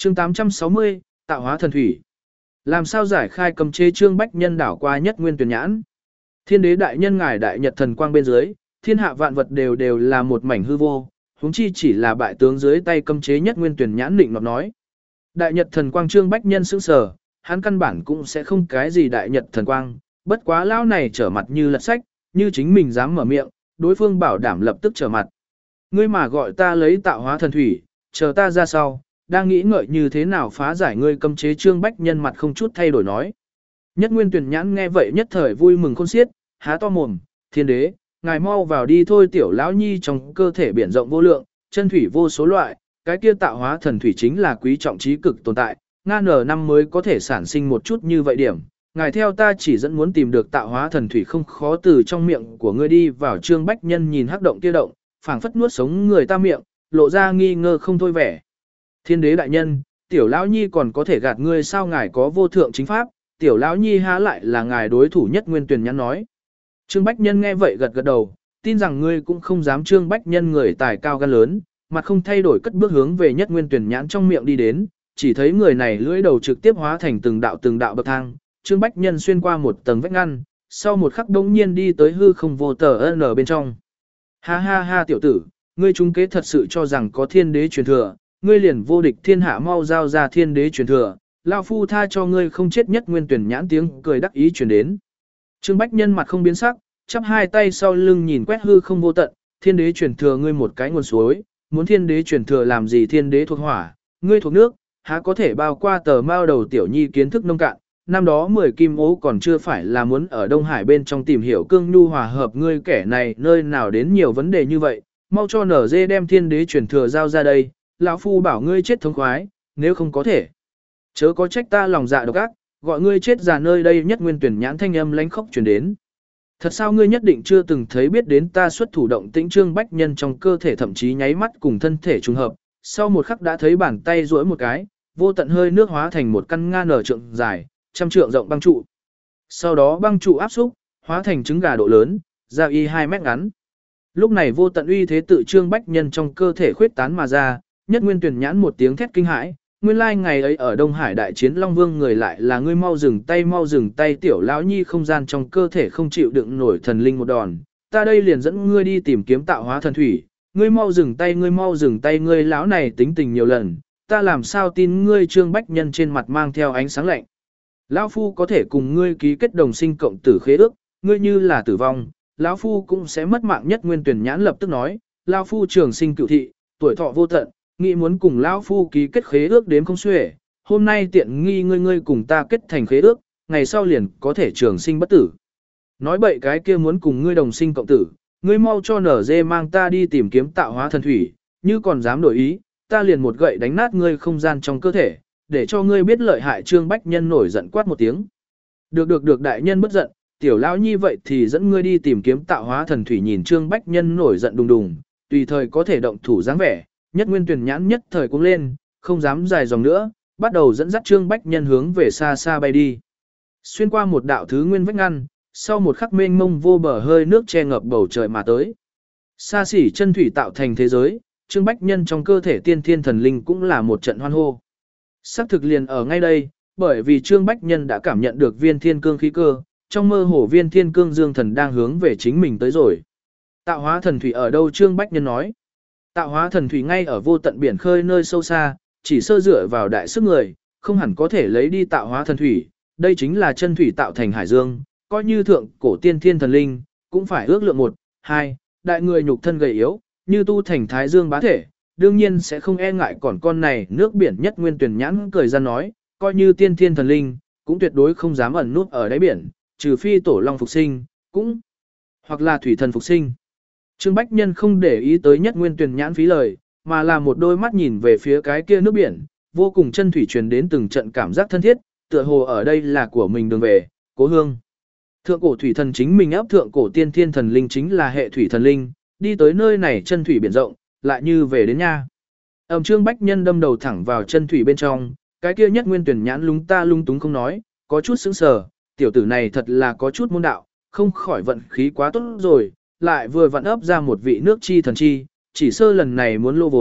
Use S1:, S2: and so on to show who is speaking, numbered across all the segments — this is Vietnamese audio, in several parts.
S1: Chương 860, tạo hóa thần thủy. Làm sao giải khai cấm chế Trương Bách Nhân đảo qua Nhất Nguyên Tuyển Nhãn? Thiên đế đại nhân ngài đại nhật thần quang bên dưới, thiên hạ vạn vật đều là một mảnh hư vô, huống chi chỉ là bại tướng dưới tay cấm chế Nhất Nguyên Tuyển Nhãn định nọt nói. Đại nhật thần quang Trương Bách Nhân sững sờ, hắn căn bản cũng sẽ không cái gì đại nhật thần quang, bất quá lão này trở mặt như lật sách, như chính mình dám mở miệng, đối phương bảo đảm lập tức trở mặt. Ngươi mà gọi ta lấy tạo hóa thần thủy, chờ ta ra sau, đang nghĩ ngợi như thế nào phá giải ngươi cấm chế Trương Bách Nhân mặt không chút thay đổi nói. Nhất Nguyên Tuyển Nhãn nghe vậy nhất thời vui mừng khôn xiết, há to mồm, thiên đế, ngài mau vào đi thôi tiểu lão nhi trong cơ thể biển rộng vô lượng, chân thủy vô số loại, cái kia tạo hóa thần thủy chính là quý trọng trí cực tồn tại, ngàn năm mới có thể sản sinh một chút như vậy điểm. Ngài theo ta chỉ dẫn muốn tìm được tạo hóa thần thủy không khó từ trong miệng của ngươi đi vào. Trương Bách Nhân nhìn hắc động kia động, phảng phất nuốt sống người ta miệng, lộ ra nghi ngờ không thôi vẻ. Thiên đế đại nhân, tiểu lão nhi còn có thể gạt ngươi sao? Ngài có vô thượng chính pháp, tiểu lão nhi há lại là ngài đối thủ Nhất Nguyên Tuyển Nhãn nói. Trương Bách Nhân nghe vậy gật gật đầu, tin rằng ngươi cũng không dám. Trương Bách Nhân người tài cao gan lớn, mặt không thay đổi cất bước hướng về Nhất Nguyên Tuyển Nhãn trong miệng đi đến, chỉ thấy người này lưỡi đầu trực tiếp hóa thành từng đạo bậc thang. Trương Bách Nhân xuyên qua một tầng vách ngăn, sau một khắc đống nhiên đi tới hư không vô tờ ở bên trong. Ha ha ha tiểu tử, ngươi trung kế thật sự cho rằng có thiên đế truyền thừa, ngươi liền vô địch thiên hạ, mau giao ra thiên đế truyền thừa, lão phu tha cho ngươi không chết. Nhất Nguyên Tuyển Nhãn tiếng cười đắc ý truyền đến. Trương Bách Nhân mặt không biến sắc, chắp hai tay sau lưng nhìn quét hư không vô tận, thiên đế truyền thừa ngươi một cái nguồn suối, muốn thiên đế truyền thừa làm gì? Thiên đế thuộc hỏa, ngươi thuộc nước, há có thể bao qua tờ mao đầu tiểu nhi kiến thức nông cạn. Năm đó 10 kim ố còn chưa phải là muốn ở Đông Hải bên trong tìm hiểu cương nhu hòa hợp, ngươi kẻ này nơi nào đến nhiều vấn đề như vậy, mau cho nở dê đem thiên đế truyền thừa giao ra đây, lão phu bảo ngươi chết thống khoái, nếu không có thể. Chớ có trách ta lòng dạ độc ác, gọi ngươi chết già nơi đây. Nhất Nguyên Tuyển Nhãn thanh âm lánh khóc truyền đến. Thật sao ngươi nhất định chưa từng thấy biết đến ta xuất thủ động tĩnh? Trương Bách Nhân trong cơ thể thậm chí nháy mắt cùng thân thể trùng hợp, sau một khắc đã thấy bàn tay duỗi một cái, vô tận hơi nước hóa thành một căn ngang nở trượng dài, 100 trượng rộng băng trụ. Sau đó băng trụ áp xúc, hóa thành trứng gà độ lớn, ra y 2 mét ngắn. Lúc này vô tận uy thế tự Trương Bách Nhân trong cơ thể khuyết tán mà ra, Nhất Nguyên Tuyển Nhãn một tiếng thét kinh hãi, nguyên lai ngày ấy ở Đông Hải đại chiến Long Vương người lại là ngươi, mau dừng tay tiểu lão nhi, không gian trong cơ thể không chịu đựng nổi thần linh một đòn, ta đây liền dẫn ngươi đi tìm kiếm tạo hóa thần thủy, ngươi mau dừng tay, ngươi lão này tính tình nhiều lần, ta làm sao tin ngươi? Trương Bách Nhân trên mặt mang theo ánh sáng lạnh. Lão phu có thể cùng ngươi ký kết đồng sinh cộng tử khế ước, ngươi như là tử vong, lão phu cũng sẽ mất mạng. Nhất Nguyên Tuyển Nhãn lập tức nói, lão phu trường sinh cửu thị, tuổi thọ vô tận, nghĩ muốn cùng lão phu ký kết khế ước đến không xuể, hôm nay tiện nghi ngươi cùng ta kết thành khế ước, ngày sau liền có thể trường sinh bất tử. Nói bậy cái kia muốn cùng ngươi đồng sinh cộng tử, ngươi mau cho nở dê mang ta đi tìm kiếm tạo hóa thần thủy, như còn dám đổi ý, ta liền một gậy đánh nát ngươi không gian trong cơ thể, để cho ngươi biết lợi hại. Trương Bách Nhân nổi giận quát một tiếng. Được đại nhân bất giận, tiểu lão nhi vậy thì dẫn ngươi đi tìm kiếm tạo hóa thần thủy. Nhìn Trương Bách Nhân nổi giận đùng đùng, tùy thời có thể động thủ dáng vẻ, Nhất Nguyên Tuyển Nhãn nhất thời cũng lên, không dám dài dòng nữa, bắt đầu dẫn dắt Trương Bách Nhân hướng về xa xa bay đi. Xuyên qua một đạo thứ nguyên vách ngăn, sau một khắc mênh mông vô bờ hơi nước che ngập bầu trời mà tới. Xa xỉ chân thủy tạo thành thế giới, Trương Bách Nhân trong cơ thể tiên thiên thần linh cũng là một trận hoan hô. Sắc thực liền ở ngay đây, bởi vì Trương Bách Nhân đã cảm nhận được viên thiên cương khí cơ, trong mơ hồ viên thiên cương dương thần đang hướng về chính mình tới rồi. Tạo hóa thần thủy ở đâu? Trương Bách Nhân nói. Tạo hóa thần thủy ngay ở vô tận biển khơi nơi sâu xa, chỉ sơ dựa vào đại sức người, không hẳn có thể lấy đi tạo hóa thần thủy. Đây chính là chân thủy tạo thành hải dương, coi như thượng cổ tiên thiên thần linh, cũng phải ước lượng 1, 2, đại người nhục thân gầy yếu, như tu thành thái dương bá thể, đương nhiên sẽ không e ngại còn con này nước biển. Nhất Nguyên Tuyển Nhãn cười ra nói, coi như tiên thiên thần linh, cũng tuyệt đối không dám ẩn núp ở đáy biển, trừ phi tổ long phục sinh, cũng hoặc là thủy thần phục sinh. Trương Bách Nhân không để ý tới Nhất Nguyên Tuyển Nhãn phí lời, mà là một đôi mắt nhìn về phía cái kia nước biển, vô cùng chân thủy truyền đến từng trận cảm giác thân thiết, tựa hồ ở đây là của mình đường về, cố hương. Thượng cổ thủy thần chính mình áp thượng cổ tiên thiên thần linh chính là hệ thủy thần linh, đi tới nơi này chân thủy biển rộng, lại như về đến nha. Trương Bách Nhân đâm đầu thẳng vào chân thủy bên trong, cái kia Nhất Nguyên Tuyển Nhãn lung túng không nói, có chút sững sờ, tiểu tử này thật là có chút môn đạo, không khỏi vận khí quá tốt rồi, lại vừa vặn ấp ra một vị nước chi thần chi, chỉ sơ lần này muốn lô vốn,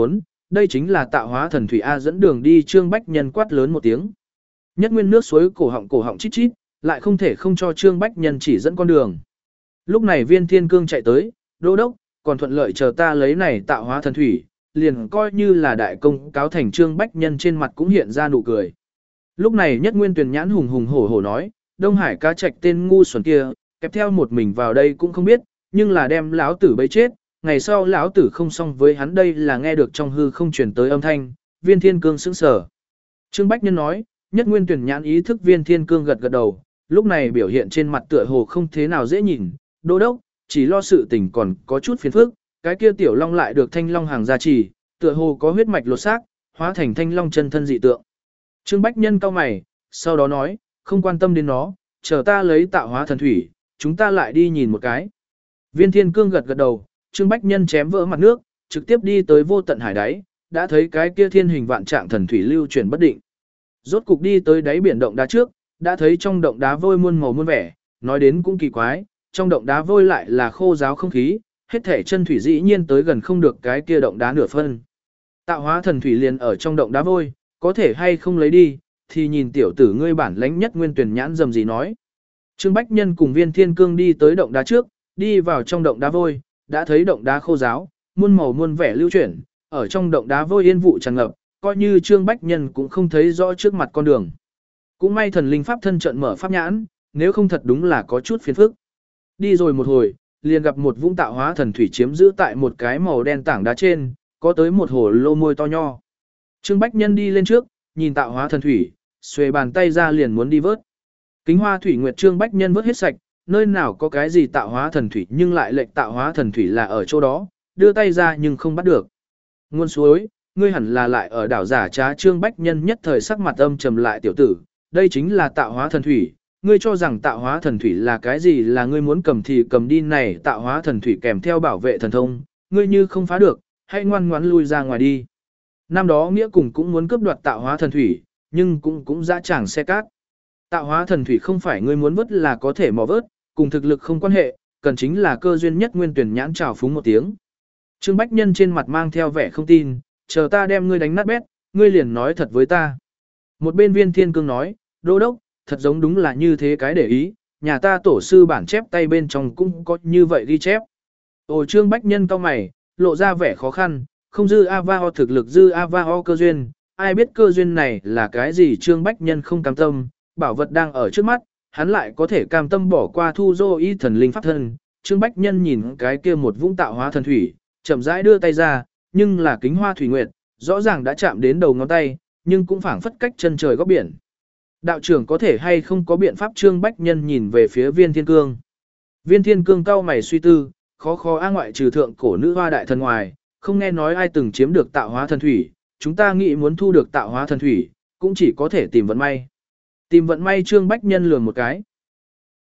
S1: đây chính là tạo hóa thần thủy A, dẫn đường đi. Trương Bách Nhân quát lớn một tiếng. Nhất Nguyên nước suối cổ họng chít chít, lại không thể không cho Trương Bách Nhân chỉ dẫn con đường. Lúc này Viên Thiên Cương chạy tới, đô đốc, còn thuận lợi chờ ta lấy này tạo hóa thần thủy, liền coi như là đại công cáo thành. Trương Bách Nhân trên mặt cũng hiện ra nụ cười. Lúc này Nhất Nguyên Tuyền Nhãn hùng hùng hổ hổ nói, Đông Hải cá trạch tên ngu xuẩn kia, kẹp theo một mình vào đây cũng không biết, nhưng là đem lão tử bấy chết, ngày sau lão tử không xong với hắn. Đây là nghe được trong hư không truyền tới âm thanh. Viên Thiên Cương sững sờ. Trương Bách Nhân nói, Nhất Nguyên Tuyền Nhãn ý thức. Viên Thiên Cương gật gật đầu, lúc này biểu hiện trên mặt tựa hồ không thế nào dễ nhìn. Đô đốc, chỉ lo sự tình còn có chút phiền phức, cái kia tiểu long lại được thanh long hàng gia trì, tựa hồ có huyết mạch lột xác, hóa thành thanh long chân thân dị tượng. Trương Bách Nhân cau mày, sau đó nói, không quan tâm đến nó, chờ ta lấy tạo hóa thần thủy, chúng ta lại đi nhìn một cái. Viên Thiên Cương gật gật đầu, Trương Bách Nhân chém vỡ mặt nước, trực tiếp đi tới vô tận hải đáy, đã thấy cái kia thiên hình vạn trạng thần thủy lưu chuyển bất định. Rốt cục đi tới đáy biển động đá trước, đã thấy trong động đá vôi muôn màu muôn vẻ, nói đến cũng kỳ quái, trong động đá vôi lại là khô ráo không khí, hết thể chân thủy dĩ nhiên tới gần không được cái kia động đá nửa phân. Tạo hóa thần thủy liền ở trong động đá vôi, có thể hay không lấy đi, thì nhìn tiểu tử ngươi bản lãnh. Nhất Nguyên Tuyền Nhãn dầm gì nói. Trương Bách Nhân cùng Viên Thiên Cương đi tới động đá trước, đi vào trong động đá vôi, đã thấy động đá khô ráo, muôn màu muôn vẻ lưu chuyển, ở trong động đá vôi yên vụ tràn ngập, coi như Trương Bách Nhân cũng không thấy rõ trước mặt con đường. Cũng may thần linh pháp thân trận mở pháp nhãn, nếu không thật đúng là có chút phiền phức. Đi rồi một hồi, liền gặp một vũng tạo hóa thần thủy chiếm giữ tại một cái màu đen tảng đá trên, có tới một hồ lô môi to nho. Trương Bách Nhân đi lên trước, nhìn tạo hóa thần thủy, xuề bàn tay ra liền muốn đi vớt. Kính Hoa Thủy Nguyệt Trương Bách Nhân vớt hết sạch, nơi nào có cái gì tạo hóa thần thủy, nhưng lại lệnh tạo hóa thần thủy là ở chỗ đó, đưa tay ra nhưng không bắt được. Nguồn suối, ngươi hẳn là lại ở đảo giả trá. Trương Bách Nhân nhất thời sắc mặt âm trầm lại, tiểu tử, đây chính là tạo hóa thần thủy, ngươi cho rằng tạo hóa thần thủy là cái gì, là ngươi muốn cầm thì cầm đi. Này tạo hóa thần thủy kèm theo bảo vệ thần thông, ngươi như không phá được, hãy ngoan ngoãn lui ra ngoài đi. Năm đó Nghĩa cùng cũng muốn cướp đoạt tạo hóa thần thủy, nhưng cũng dã tràng xe cát. Tạo hóa thần thủy không phải ngươi muốn vớt là có thể mò vớt, cùng thực lực không quan hệ, cần chính là cơ duyên. Nhất Nguyên Tuyền Nhãn trào phúng một tiếng. Trương Bách Nhân trên mặt mang theo vẻ không tin, chờ ta đem ngươi đánh nát bét, ngươi liền nói thật với ta. Một bên Viên Thiên Cương nói, đô đốc, thật giống đúng là như thế cái để ý, nhà ta tổ sư bản chép tay bên trong cũng có như vậy ghi chép. Ồ, Trương Bách Nhân cau mày, lộ ra vẻ khó khăn, không dư Avao thực lực, dư Avao cơ duyên, ai biết cơ duyên này là cái gì. Trương Bách Nhân không cam tâm, bảo vật đang ở trước mắt, hắn lại có thể cam tâm bỏ qua thu dô y thần linh pháp thân. Trương Bách Nhân nhìn cái kia một vũng tạo hóa thần thủy, chậm rãi đưa tay ra, nhưng là Kính Hoa Thủy Nguyệt, rõ ràng đã chạm đến đầu ngón tay, nhưng cũng phảng phất cách chân trời góc biển. Đạo trưởng có thể hay không có biện pháp? Trương Bách Nhân nhìn về phía Viên Thiên Cương. Viên Thiên Cương cau mày suy tư, khó ngoại trừ thượng cổ nữ hoa đại thần ngoài, không nghe nói ai từng chiếm được tạo hóa thần thủy, chúng ta nghĩ muốn thu được tạo hóa thần thủy, cũng chỉ có thể tìm vận may. Tìm vận may. Trương Bách Nhân lườm một cái.